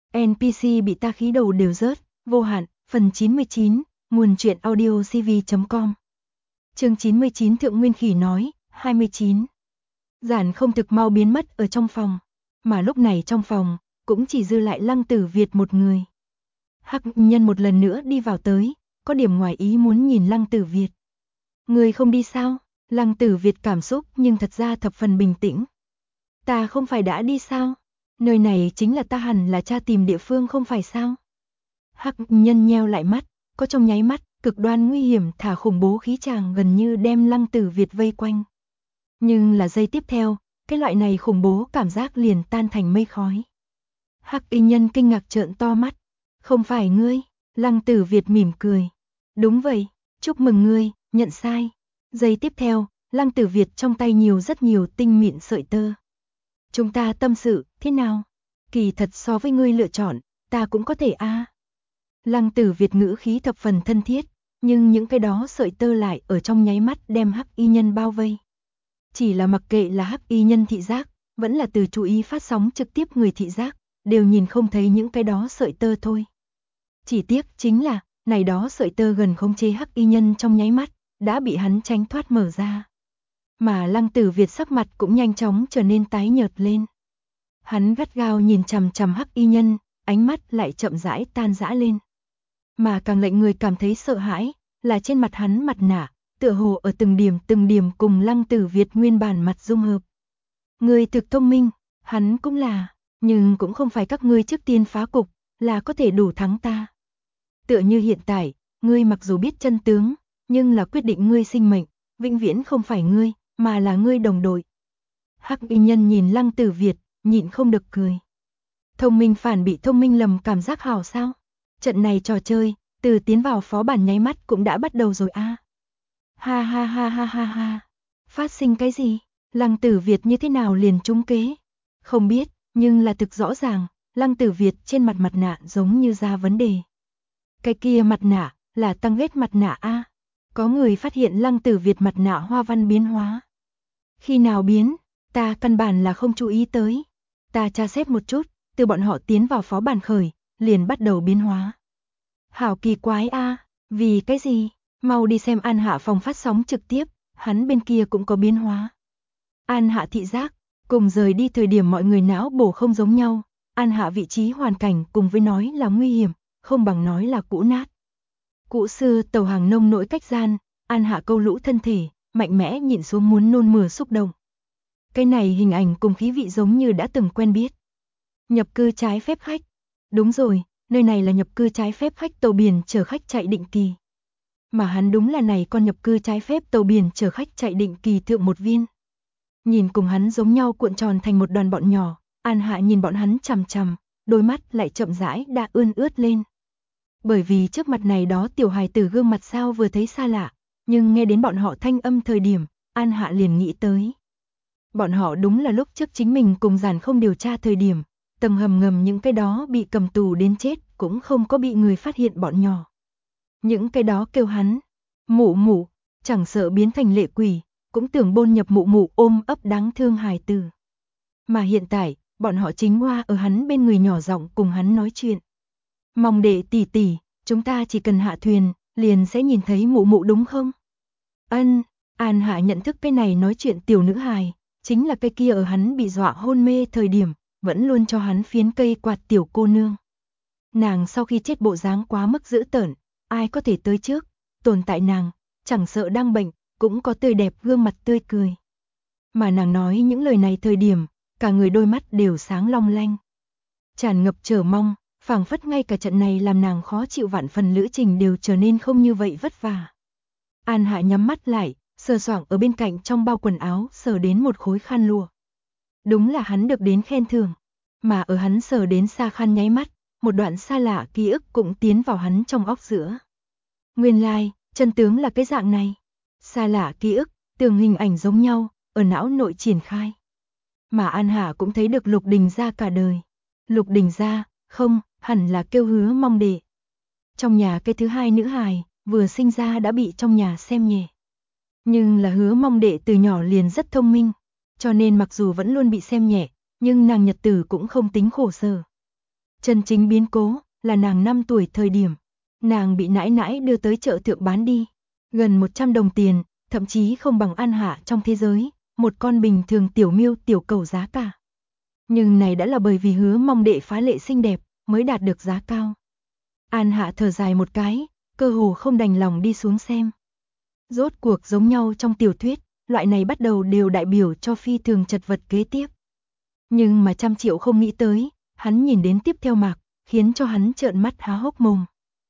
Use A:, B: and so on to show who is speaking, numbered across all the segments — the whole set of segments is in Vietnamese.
A: NPC bị ta khí đầu đều rớt, vô hạn, phần 99, nguồn truyện audio cv.com. Chương 99 Thượng Nguyên Khỉ nói, 29. Giản không thực mau biến mất ở trong phòng, mà lúc này trong phòng, cũng chỉ dư lại Lăng Tử Việt một người. Hắc Nhân một lần nữa đi vào tới, có điểm ngoài ý muốn nhìn Lăng Tử Việt. Người không đi sao? Lăng Tử Việt cảm xúc nhưng thật ra thập phần bình tĩnh. Ta không phải đã đi sao? Nơi này chính là ta hẳn là tra tìm địa phương không phải sao? Hắc Nhân nheo lại mắt, có trong nháy mắt, cực đoan nguy hiểm thả khủng bố khí tràng gần như đem Lăng Tử Việt vây quanh. Nhưng là giây tiếp theo, cái loại này khủng bố cảm giác liền tan thành mây khói. Hắc Y Nhân kinh ngạc trợn to mắt. Không phải ngươi? Lăng Tử Việt mỉm cười. Đúng vậy, chúc mừng ngươi, nhận sai. Giây tiếp theo, Lăng Tử Việt trong tay nhiều rất nhiều tinh mịn sợi tơ. Chúng ta tâm sự, thế nào? Kỳ thật so với ngươi lựa chọn, ta cũng có thể a. Lăng Tử Việt ngữ khí thập phần thân thiết, nhưng những cái đó sợi tơ lại ở trong nháy mắt đem Hắc Y Nhân bao vây. Chỉ là mặc kệ là Hắc Y Nhân thị giác, vẫn là từ chú ý phát sóng trực tiếp người thị giác, đều nhìn không thấy những cái đó sợi tơ thôi. Chỉ tiếc chính là, này đó sợi tơ gần khống chế Hắc Y Nhân trong nháy mắt, đã bị hắn tránh thoát mở ra. Mà Lăng Tử Việt sắc mặt cũng nhanh chóng trở nên tái nhợt lên. Hắn gắt gao nhìn chằm chằm Hắc Y Nhân, ánh mắt lại chậm rãi tan rã lên. Mà càng lệnh người cảm thấy sợ hãi, là trên mặt hắn mặt nạ, tựa hồ ở từng điểm cùng Lăng Tử Việt nguyên bản mặt dung hợp. Người thực thông minh, hắn cũng là, nhưng cũng không phải các ngươi trước tiên phá cục, là có thể đủ thắng ta. Tựa như hiện tại, ngươi mặc dù biết chân tướng, nhưng là quyết định ngươi sinh mệnh, vĩnh viễn không phải ngươi, mà là ngươi đồng đội. Hắc Y Nhân nhìn Lăng Tử Việt, nhịn không được cười. Thông minh phản bị thông minh lầm cảm giác hảo sao? Trận này trò chơi, từ tiến vào phó bản nháy mắt cũng đã bắt đầu rồi a. Ha ha ha ha ha ha. Phát sinh cái gì? Lăng Tử Việt như thế nào liền trúng kế? Không biết, nhưng là thực rõ ràng, Lăng Tử Việt trên mặt mặt nạ giống như ra vấn đề. Cái kia mặt nạ, là tăng ghét mặt nạ a. Có người phát hiện Lăng Tử Việt mặt nạ hoa văn biến hóa. Khi nào biến? Ta căn bản là không chú ý tới. Ta tra xét một chút, từ bọn họ tiến vào phó bản khởi, liền bắt đầu biến hóa. Hảo kỳ quái a, vì cái gì? Mau đi xem An Hạ phòng phát sóng trực tiếp, hắn bên kia cũng có biến hóa. An Hạ thị giác, cùng rời đi thời điểm mọi người não bổ không giống nhau. An Hạ vị trí hoàn cảnh cùng với nói là nguy hiểm, không bằng nói là cũ nát. Cũ xưa tàu hàng nông nỗi cách gian, An Hạ câu lũ thân thể, mạnh mẽ nhịn xuống muốn nôn mửa xúc động. Cái này hình ảnh cùng khí vị giống như đã từng quen biết. Nhập cư trái phép khách. Đúng rồi, nơi này là nhập cư trái phép khách tàu biển chở khách chạy định kỳ. Mà hắn đúng là này con nhập cư trái phép tàu biển chở khách chạy định kỳ thượng một viên. Nhìn cùng hắn giống nhau cuộn tròn thành một đoàn bọn nhỏ, An Hạ nhìn bọn hắn chằm chằm, đôi mắt lại chậm rãi đã ươn ướt lên. Bởi vì trước mặt này đó tiểu hài tử gương mặt sao vừa thấy xa lạ, nhưng nghe đến bọn họ thanh âm thời điểm, An Hạ liền nghĩ tới. Bọn họ đúng là lúc trước chính mình cùng Giản không điều tra thời điểm, tầng hầm ngầm những cái đó bị cầm tù đến chết cũng không có bị người phát hiện bọn nhỏ. Những cái đó kêu hắn, mụ mụ, chẳng sợ biến thành lệ quỷ, cũng tưởng bôn nhập mụ mụ ôm ấp đáng thương hài tử. Mà hiện tại, bọn họ chính hoa ở hắn bên người nhỏ giọng cùng hắn nói chuyện. Mong đệ tỷ tỷ, chúng ta chỉ cần hạ thuyền, liền sẽ nhìn thấy mụ mụ đúng không? Ân, An Hạ nhận thức cái này nói chuyện tiểu nữ hài, chính là cái kia ở hắn bị dọa hôn mê thời điểm, vẫn luôn cho hắn phiến cây quạt tiểu cô nương. Nàng sau khi chết bộ dáng quá mức dữ tợn, ai có thể tới trước, tồn tại nàng, chẳng sợ đang bệnh, cũng có tươi đẹp gương mặt tươi cười. Mà nàng nói những lời này thời điểm, cả người đôi mắt đều sáng long lanh. Tràn ngập chờ mong, phảng phất ngay cả trận này làm nàng khó chịu vạn phần lữ trình đều trở nên không như vậy vất vả. An Hạ nhắm mắt lại, sờ soạng ở bên cạnh trong bao quần áo sờ đến một khối khăn lụa. Đúng là hắn được đến khen thưởng, mà ở hắn sờ đến xa khăn nháy mắt, một đoạn xa lạ ký ức cũng tiến vào hắn trong óc giữa. Nguyên lai, chân tướng là cái dạng này. Xa lạ ký ức, tưởng hình ảnh giống nhau, ở não nội triển khai. Mà An Hạ cũng thấy được Lục Đình Gia cả đời. Lục Đình Gia, không, hẳn là kêu Hứa Mong Đệ. Trong nhà cái thứ hai nữ hài, vừa sinh ra đã bị trong nhà xem nhẹ. Nhưng là Hứa Mong Đệ từ nhỏ liền rất thông minh, cho nên mặc dù vẫn luôn bị xem nhẹ, nhưng nàng nhật tử cũng không tính khổ sở. Chân chính biến cố là nàng 5 tuổi thời điểm, nàng bị nãi nãi đưa tới chợ thượng bán đi, gần 100 đồng tiền, thậm chí không bằng An Hạ trong thế giới, một con bình thường tiểu miêu tiểu cầu giá cả. Nhưng này đã là bởi vì Hứa Mong Đệ phá lệ xinh đẹp, mới đạt được giá cao. An Hạ thở dài một cái, cơ hồ không đành lòng đi xuống xem. Rốt cuộc giống nhau trong tiểu thuyết, loại này bắt đầu đều đại biểu cho phi thường chật vật kế tiếp. Nhưng mà 100 triệu không nghĩ tới, hắn nhìn đến tiếp theo mạc, khiến cho hắn trợn mắt há hốc mồm.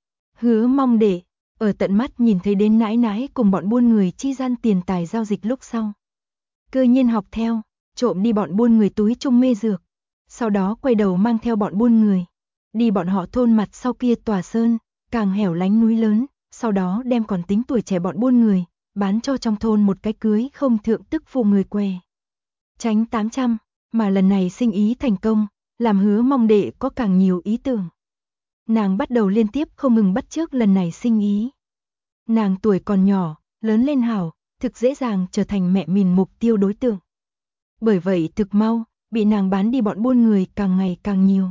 A: Hứa Mong Đệ, ở tận mắt nhìn thấy đến nãi nãi cùng bọn buôn người chi gian tiền tài giao dịch lúc sau. Cơ nhiên học theo, trộm đi bọn buôn người túi chung mê dược, sau đó quay đầu mang theo bọn buôn người, đi bọn họ thôn mặt sau kia tòa sơn, càng hẻo lánh núi lớn, sau đó đem còn tính tuổi trẻ bọn buôn người, bán cho trong thôn một cái cưới không thượng tức phụ người què. Tránh 800, mà lần này sinh ý thành công, làm Hứa Mong Đệ có càng nhiều ý tưởng. Nàng bắt đầu liên tiếp không ngừng bắt chước lần này sinh ý. Nàng tuổi còn nhỏ, lớn lên hảo, thực dễ dàng trở thành mẹ mình mục tiêu đối tượng. Bởi vậy thực mau, bị nàng bán đi bọn buôn người càng ngày càng nhiều.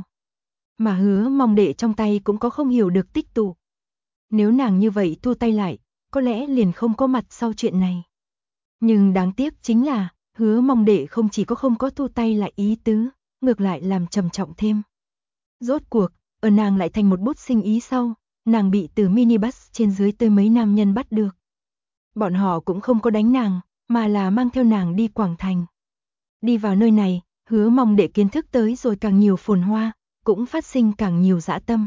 A: Mà Hứa Mong Đệ trong tay cũng có không hiểu được tích tụ. Nếu nàng như vậy thu tay lại, có lẽ liền không có mặt sau chuyện này. Nhưng đáng tiếc chính là, Hứa Mong Đệ không chỉ có không có thu tay lại ý tứ, ngược lại làm trầm trọng thêm. Rốt cuộc, ở nàng lại thành một bút sinh ý sau, nàng bị từ minibus trên dưới tới mấy nam nhân bắt được. Bọn họ cũng không có đánh nàng, mà là mang theo nàng đi Quảng Thành. Đi vào nơi này, Hứa Mong Đệ kiến thức tới rồi càng nhiều phồn hoa, cũng phát sinh càng nhiều dã tâm.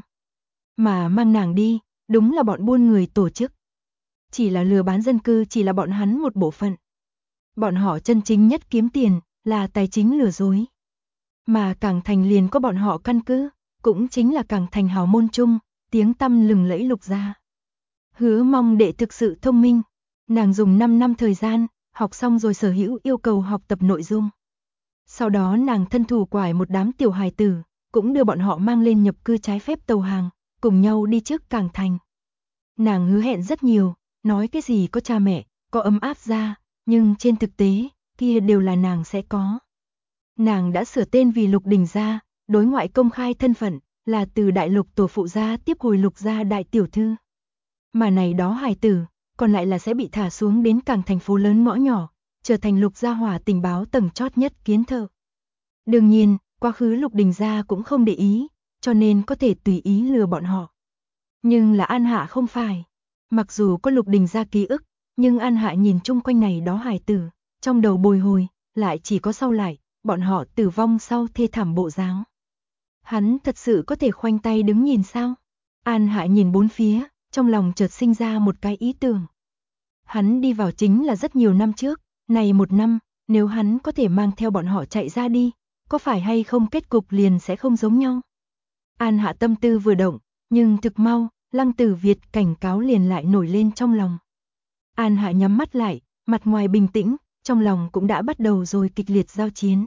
A: Mà mang nàng đi, đúng là bọn buôn người tổ chức. Chỉ là lừa bán dân cư chỉ là bọn hắn một bộ phận. Bọn họ chân chính nhất kiếm tiền, là tài chính lừa dối. Mà Cảng Thành liền có bọn họ căn cứ, cũng chính là Cảng Thành hào môn chung, tiếng tăm lừng lẫy Lục gia. Hứa Mong Đệ thực sự thông minh, nàng dùng 5 năm thời gian, học xong rồi sở hữu yêu cầu học tập nội dung. Sau đó nàng thân thủ quải một đám tiểu hài tử, cũng đưa bọn họ mang lên nhập cư trái phép tàu hàng, cùng nhau đi trước Cảng Thành. Nàng hứa hẹn rất nhiều, nói cái gì có cha mẹ, có ấm áp ra, nhưng trên thực tế, kia đều là nàng sẽ có. Nàng đã sửa tên vì Lục Đình gia, đối ngoại công khai thân phận, là từ đại lục tổ phụ gia tiếp hồi Lục gia đại tiểu thư. Mà này đó hài tử, còn lại là sẽ bị thả xuống đến Cảng thành phố lớn ngõ nhỏ, trở thành Lục gia hỏa tình báo tầng chót nhất kiến thợ. Đương nhiên, quá khứ Lục Đình gia cũng không để ý, cho nên có thể tùy ý lừa bọn họ. Nhưng là An Hạ không phải. Mặc dù có Lục Đình gia ký ức, nhưng An Hạ nhìn chung quanh này đó hài tử, trong đầu bồi hồi, lại chỉ có sau lại, bọn họ tử vong sau thê thảm bộ dáng. Hắn thật sự có thể khoanh tay đứng nhìn sao? An Hạ nhìn bốn phía, trong lòng chợt sinh ra một cái ý tưởng. Hắn đi vào chính là rất nhiều năm trước, này một năm, nếu hắn có thể mang theo bọn họ chạy ra đi, có phải hay không kết cục liền sẽ không giống nhau? An Hạ tâm tư vừa động, nhưng thực mau, Lăng Tử Việt cảnh cáo liền lại nổi lên trong lòng. An Hạ nhắm mắt lại, mặt ngoài bình tĩnh, trong lòng cũng đã bắt đầu rồi kịch liệt giao chiến.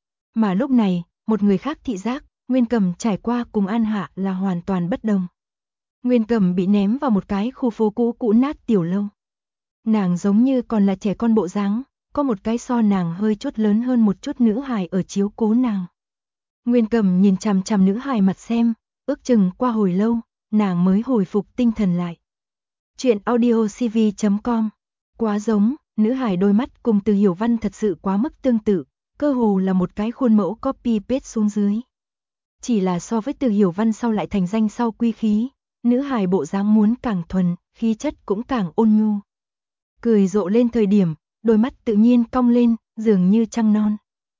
A: Mà lúc này, một người khác thị giác, Nguyên Cầm trải qua cùng An Hạ là hoàn toàn bất đồng. Nguyên Cầm bị ném vào một cái khu phố cũ nát tiểu lâu. Nàng giống như còn là trẻ con bộ dáng, có một cái so nàng hơi chút lớn hơn một chút nữ hài ở chiếu cố nàng. Nguyên Cầm nhìn chằm chằm nữ hài mặt xem, ước chừng qua hồi lâu, nàng mới hồi phục tinh thần lại. Chuyện audiocv.com. Quá giống, nữ hài đôi mắt cùng Từ Hiểu Văn thật sự quá mức tương tự, cơ hồ là một cái khuôn mẫu copy paste xuống dưới. Chỉ là so với Từ Hiểu Văn sau lại thành danh sau quy khí, nữ hài bộ dáng muốn càng thuần, khí chất cũng càng ôn nhu. Cười rộ lên thời điểm, đôi mắt tự nhiên cong lên, dường như trăng non.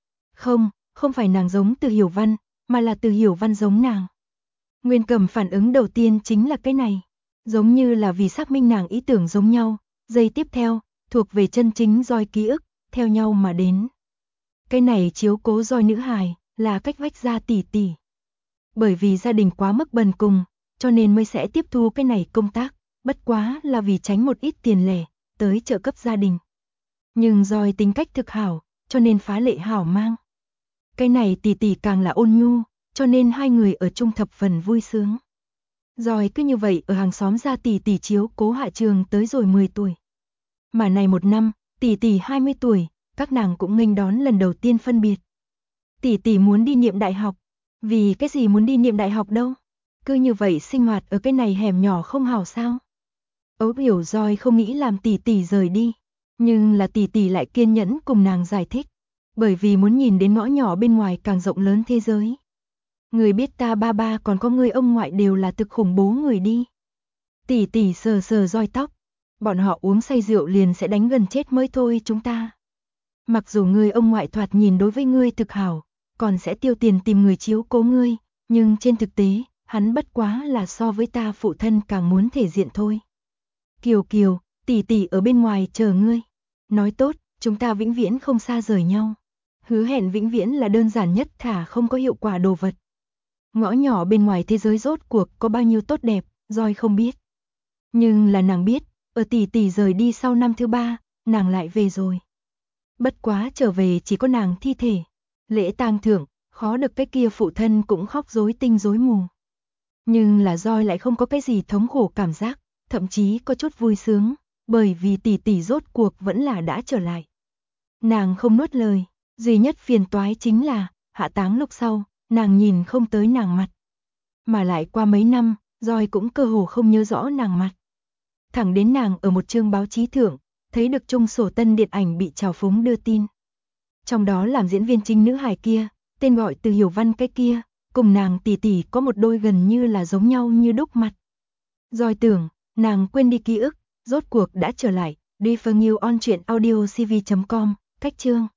A: Không phải nàng giống Từ Hiểu Văn, mà là Từ Hiểu Văn giống nàng. Nguyên Cầm phản ứng đầu tiên chính là cái này, giống như là vì xác minh nàng ý tưởng giống nhau, giây tiếp theo, thuộc về chân chính roi ký ức, theo nhau mà đến. Cái này chiếu cố roi nữ hài, là cách vách gia tỷ tỷ. Bởi vì gia đình quá mức bần cùng, cho nên mới sẽ tiếp thu cái này công tác, bất quá là vì tránh một ít tiền lẻ, tới trợ cấp gia đình. Nhưng roi tính cách thực hảo, cho nên phá lệ hảo mang. Cái này tỷ tỷ càng là ôn nhu, cho nên hai người ở chung thập phần vui sướng. Rồi cứ như vậy ở hàng xóm gia tỷ tỷ chiếu cố Hạ Trường tới rồi 10 tuổi. Mà này một năm, tỷ tỷ 20 tuổi, các nàng cũng nghênh đón lần đầu tiên phân biệt. Tỷ tỷ muốn đi niệm đại học, Vì cái gì muốn đi niệm đại học đâu? Cứ như vậy sinh hoạt ở cái này hẻm nhỏ không hảo sao? Ấu hiểu Joy không nghĩ làm tỷ tỷ rời đi, nhưng là tỷ tỷ lại kiên nhẫn cùng nàng giải thích, bởi vì muốn nhìn đến ngõ nhỏ bên ngoài càng rộng lớn thế giới. Người biết ta ba ba còn có người ông ngoại đều là thực khủng bố người đi. Tỷ tỷ sờ sờ Joy tóc, bọn họ uống say rượu liền sẽ đánh gần chết mới thôi chúng ta. Mặc dù người ông ngoại thoạt nhìn đối với ngươi thực hảo, còn sẽ tiêu tiền tìm người chiếu cố ngươi, nhưng trên thực tế, hắn bất quá là so với ta phụ thân càng muốn thể diện thôi. Kiều Kiều, tỷ tỷ ở bên ngoài chờ ngươi. Nói tốt, chúng ta vĩnh viễn không xa rời nhau. Hứa hẹn vĩnh viễn là đơn giản nhất thả không có hiệu quả đồ vật. Ngõ nhỏ bên ngoài thế giới rốt cuộc có bao nhiêu tốt đẹp, Joy không biết. Nhưng là nàng biết, ở tỷ tỷ rời đi sau năm thứ 3, nàng lại về rồi. Bất quá trở về chỉ có nàng thi thể. Lễ tang thưởng, khó được cái kia phụ thân cũng khóc rối tinh rối mù. Nhưng là Joy lại không có cái gì thống khổ cảm giác, thậm chí có chút vui sướng, bởi vì tỷ tỷ rốt cuộc vẫn là đã trở lại. Nàng không nuốt lời, duy nhất phiền toái chính là, hạ táng lúc sau, nàng nhìn không tới nàng mặt. Mà lại qua mấy năm, Joy cũng cơ hồ không nhớ rõ nàng mặt. Thẳng đến nàng ở một chương báo chí thượng, thấy được chung sổ tân điện ảnh bị trào phúng đưa tin. Trong đó làm diễn viên chính nữ hài kia, tên gọi Từ Hiểu Văn cái kia, cùng nàng tỷ tỷ có một đôi gần như là giống nhau như đúc mặt. Joy tưởng, nàng quên đi ký ức, rốt cuộc đã trở lại. Đi phần nhiều on truyện audio cv.com, cách chương.